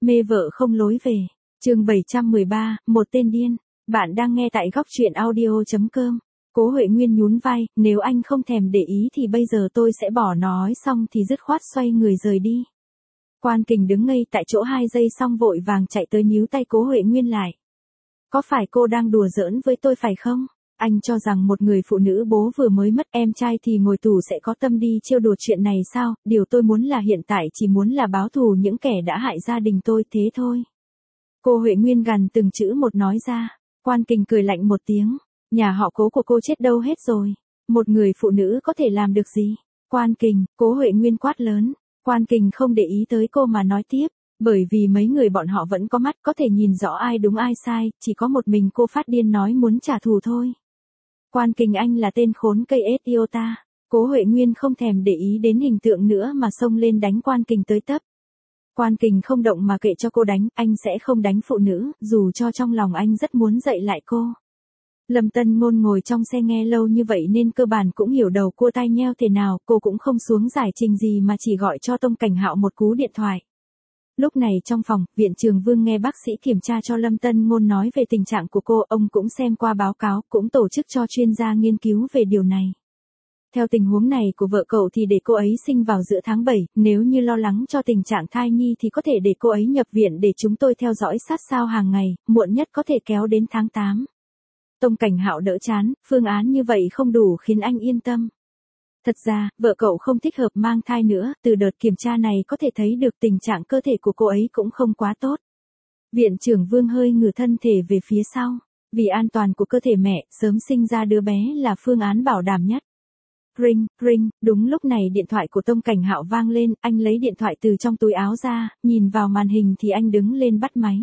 Mê vợ không lối về. Chương 713, một tên điên. Bạn đang nghe tại góc truyện audio.com. Cố Huệ Nguyên nhún vai, nếu anh không thèm để ý thì bây giờ tôi sẽ bỏ nói xong thì dứt khoát xoay người rời đi. Quan Kình đứng ngây tại chỗ 2 giây xong vội vàng chạy tới níu tay Cố Huệ Nguyên lại. Có phải cô đang đùa giỡn với tôi phải không? Anh cho rằng một người phụ nữ bố vừa mới mất em trai thì ngồi tù sẽ có tâm đi trêu đùa chuyện này sao? Điều tôi muốn là hiện tại chỉ muốn là báo thù những kẻ đã hại gia đình tôi thế thôi. Cô Huệ Nguyên gằn từng chữ một nói ra. Quan Kình cười lạnh một tiếng. Nhà họ Cố của cô chết đâu hết rồi? Một người phụ nữ có thể làm được gì? Quan Kình, Cố Huệ Nguyên quát lớn. Quan Kình không để ý tới cô mà nói tiếp. Bởi vì mấy người bọn họ vẫn có mắt có thể nhìn rõ ai đúng ai sai, chỉ có một mình cô phát điên nói muốn trả thù thôi. Quan Kình anh là tên khốn cây ết iota. Cố Huệ Nguyên không thèm để ý đến hình tượng nữa mà xông lên đánh Quan Kình tới tấp. Quan Kình không động mà kệ cho cô đánh, anh sẽ không đánh phụ nữ, dù cho trong lòng anh rất muốn dạy lại cô. Lâm Tân Ngôn ngồi trong xe nghe lâu như vậy nên cơ bản cũng hiểu đầu cua tai nheo thế nào, cô cũng không xuống giải trình gì mà chỉ gọi cho Tông Cảnh Hạo một cú điện thoại. Lúc này trong phòng, Viện Trường Vương nghe bác sĩ kiểm tra cho Lâm Tân Ngôn nói về tình trạng của cô, ông cũng xem qua báo cáo, cũng tổ chức cho chuyên gia nghiên cứu về điều này. Theo tình huống này của vợ cậu thì để cô ấy sinh vào giữa tháng 7, nếu như lo lắng cho tình trạng thai nhi thì có thể để cô ấy nhập viện để chúng tôi theo dõi sát sao hàng ngày, muộn nhất có thể kéo đến tháng 8. Tông Cảnh Hạo đỡ chán, phương án như vậy không đủ khiến anh yên tâm. Thật ra, vợ cậu không thích hợp mang thai nữa, từ đợt kiểm tra này có thể thấy được tình trạng cơ thể của cô ấy cũng không quá tốt. Viện trưởng Vương hơi ngửa thân thể về phía sau. Vì an toàn của cơ thể mẹ, sớm sinh ra đứa bé là phương án bảo đảm nhất. Ring, ring, đúng lúc này điện thoại của Tông Cảnh Hạo vang lên, anh lấy điện thoại từ trong túi áo ra, nhìn vào màn hình thì anh đứng lên bắt máy.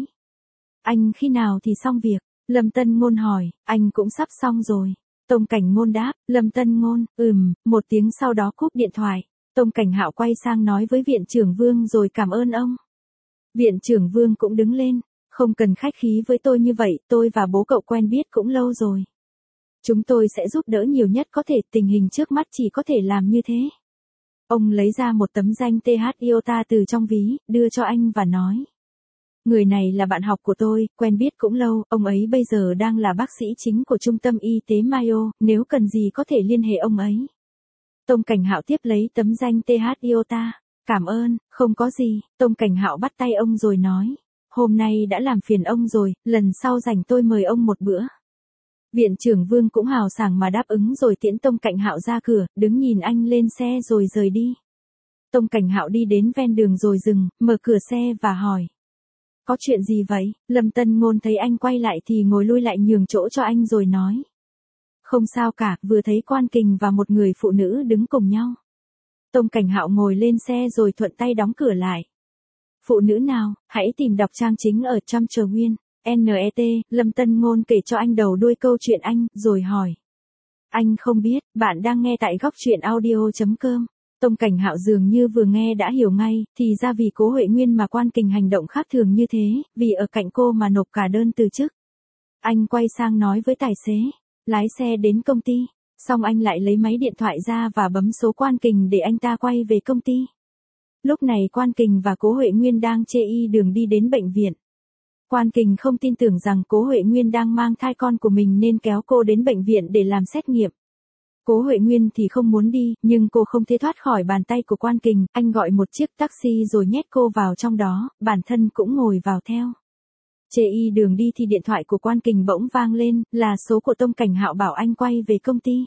Anh khi nào thì xong việc? Lâm Tân Ngôn hỏi, anh cũng sắp xong rồi. Tông Cảnh Ngôn đáp, Lâm Tân Ngôn, một tiếng sau đó cúp điện thoại. Tông Cảnh Hạo quay sang nói với Viện trưởng Vương rồi cảm ơn ông. Viện trưởng Vương cũng đứng lên, không cần khách khí với tôi như vậy, tôi và bố cậu quen biết cũng lâu rồi. Chúng tôi sẽ giúp đỡ nhiều nhất có thể, tình hình trước mắt chỉ có thể làm như thế. Ông lấy ra một tấm danh TH Iota từ trong ví, đưa cho anh và nói. Người này là bạn học của tôi, quen biết cũng lâu, ông ấy bây giờ đang là bác sĩ chính của trung tâm y tế Mayo, nếu cần gì có thể liên hệ ông ấy. Tông Cảnh Hạo tiếp lấy tấm danh TH Iota. Cảm ơn, không có gì, Tông Cảnh Hạo bắt tay ông rồi nói. Hôm nay đã làm phiền ông rồi, lần sau rảnh tôi mời ông một bữa. Viện trưởng Vương cũng hào sảng mà đáp ứng rồi tiễn Tông Cảnh Hạo ra cửa, đứng nhìn anh lên xe rồi rời đi. Tông Cảnh Hạo đi đến ven đường rồi dừng, mở cửa xe và hỏi. Có chuyện gì vậy? Lâm Tân Ngôn thấy anh quay lại thì ngồi lui lại nhường chỗ cho anh rồi nói. Không sao cả, vừa thấy Quan Kình và một người phụ nữ đứng cùng nhau. Tông Cảnh Hạo ngồi lên xe rồi thuận tay đóng cửa lại. Phụ nữ nào, hãy tìm đọc trang chính ở Trump-Win. NET, Lâm Tân Ngôn kể cho anh đầu đuôi câu chuyện anh, rồi hỏi. Anh không biết, bạn đang nghe tại góc truyện audio.com. Tông Cảnh Hạo dường như vừa nghe đã hiểu ngay, thì ra vì Cố Huệ Nguyên mà Quan Kình hành động khác thường như thế, vì ở cạnh cô mà nộp cả đơn từ chức. Anh quay sang nói với tài xế, lái xe đến công ty, xong anh lại lấy máy điện thoại ra và bấm số Quan Kình để anh ta quay về công ty. Lúc này Quan Kình và Cố Huệ Nguyên đang chê y đường đi đến bệnh viện. Quan Kình không tin tưởng rằng Cố Huệ Nguyên đang mang thai con của mình nên kéo cô đến bệnh viện để làm xét nghiệm. Cố Huệ Nguyên thì không muốn đi, nhưng cô không thể thoát khỏi bàn tay của Quan Kình, anh gọi một chiếc taxi rồi nhét cô vào trong đó, bản thân cũng ngồi vào theo. Chê y đường đi thì điện thoại của Quan Kình bỗng vang lên, là số của Tông Cảnh Hạo bảo anh quay về công ty.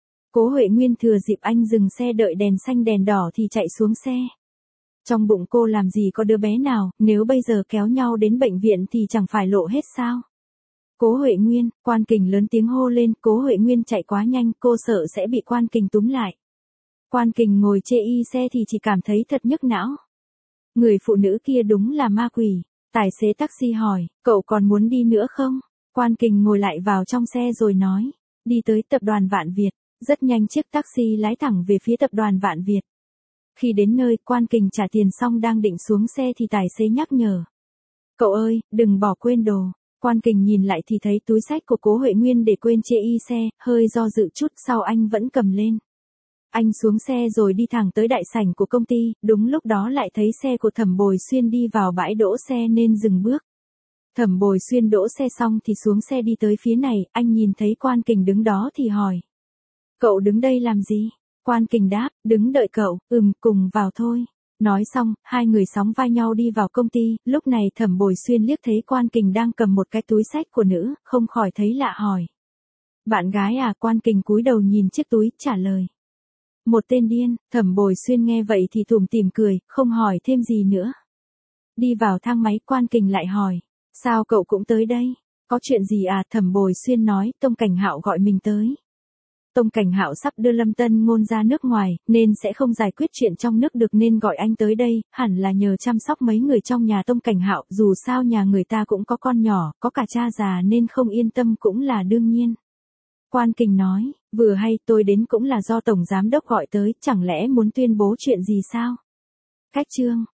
Cố Huệ Nguyên thừa dịp anh dừng xe đợi đèn xanh đèn đỏ thì chạy xuống xe. Trong bụng cô làm gì có đứa bé nào, nếu bây giờ kéo nhau đến bệnh viện thì chẳng phải lộ hết sao? Cố Huệ Nguyên, Quan Kình lớn tiếng hô lên, Cố Huệ Nguyên chạy quá nhanh, cô sợ sẽ bị Quan Kình túm lại. Quan Kình ngồi chê y xe thì chỉ cảm thấy thật nhức não. Người phụ nữ kia đúng là ma quỷ. Tài xế taxi hỏi, cậu còn muốn đi nữa không? Quan Kình ngồi lại vào trong xe rồi nói, đi tới tập đoàn Vạn Việt. Rất nhanh chiếc taxi lái thẳng về phía tập đoàn Vạn Việt. Khi đến nơi, Quan Kình trả tiền xong đang định xuống xe thì tài xế nhắc nhở. Cậu ơi, đừng bỏ quên đồ. Quan Kình nhìn lại thì thấy túi xách của Cố Huệ Nguyên để quên chê y xe, hơi do dự chút sau anh vẫn cầm lên. Anh xuống xe rồi đi thẳng tới đại sảnh của công ty, đúng lúc đó lại thấy xe của Thẩm Bồi Xuyên đi vào bãi đỗ xe nên dừng bước. Thẩm Bồi Xuyên đỗ xe xong thì xuống xe đi tới phía này, anh nhìn thấy Quan Kình đứng đó thì hỏi. Cậu đứng đây làm gì? Quan Kình đáp, đứng đợi cậu, cùng vào thôi. Nói xong, hai người sóng vai nhau đi vào công ty, lúc này Thẩm Bồi Xuyên liếc thấy Quan Kình đang cầm một cái túi xách của nữ, không khỏi thấy lạ hỏi. Bạn gái à? Quan Kình cúi đầu nhìn chiếc túi, trả lời. Một tên điên. Thẩm Bồi Xuyên nghe vậy thì tủm tỉm cười, không hỏi thêm gì nữa. Đi vào thang máy, Quan Kình lại hỏi. Sao cậu cũng tới đây? Có chuyện gì à? Thẩm Bồi Xuyên nói, Tông Cảnh Hạo gọi mình tới. Tông Cảnh Hạo sắp đưa Lâm Tân Ngôn ra nước ngoài, nên sẽ không giải quyết chuyện trong nước được nên gọi anh tới đây, hẳn là nhờ chăm sóc mấy người trong nhà Tông Cảnh Hạo, dù sao nhà người ta cũng có con nhỏ, có cả cha già nên không yên tâm cũng là đương nhiên. Quan Kình nói, vừa hay tôi đến cũng là do Tổng Giám Đốc gọi tới, chẳng lẽ muốn tuyên bố chuyện gì sao? Cách chương.